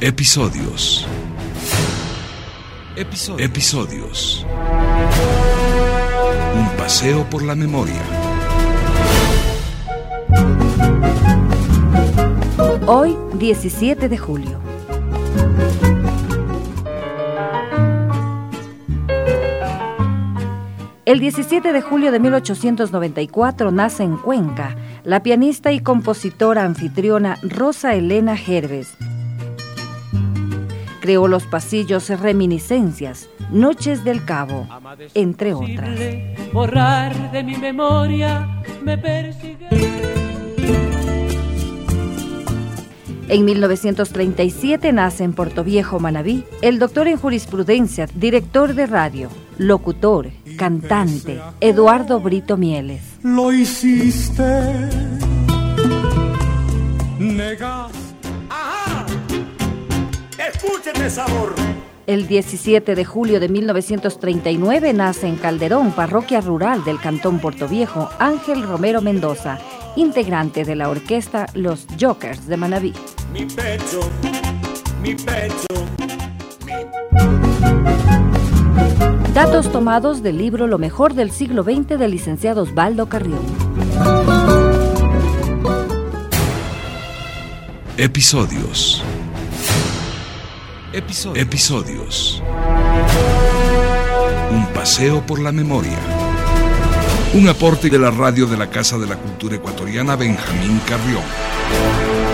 Episodios. Un paseo por la memoria. Hoy, 17 de julio. El 17 de julio de 1894 nace en Cuenca la pianista y compositora anfitriona Rosa Elena Gervés. Creó los pasillos Reminiscencias, Noches del Cabo, entre otras. Borrar de mi memoria me persigue. En 1937 nace en Portoviejo, Manabí, el doctor en jurisprudencia, director de radio, locutor, cantante, Eduardo Brito Mieles. Lo hiciste, negas. ¡Ajá! ¡Escúcheme, sabor! El 17 de julio de 1939 nace en Calderón, parroquia rural del cantón Portoviejo, Ángel Romero Mendoza, integrante de la orquesta Los Jokers de Manabí. Mi pecho. Datos tomados del libro Lo mejor del siglo XX del licenciado Osvaldo Carrión. Episodios. Un paseo por la memoria. Un aporte de la radio de la Casa de la Cultura Ecuatoriana Benjamín Carrión.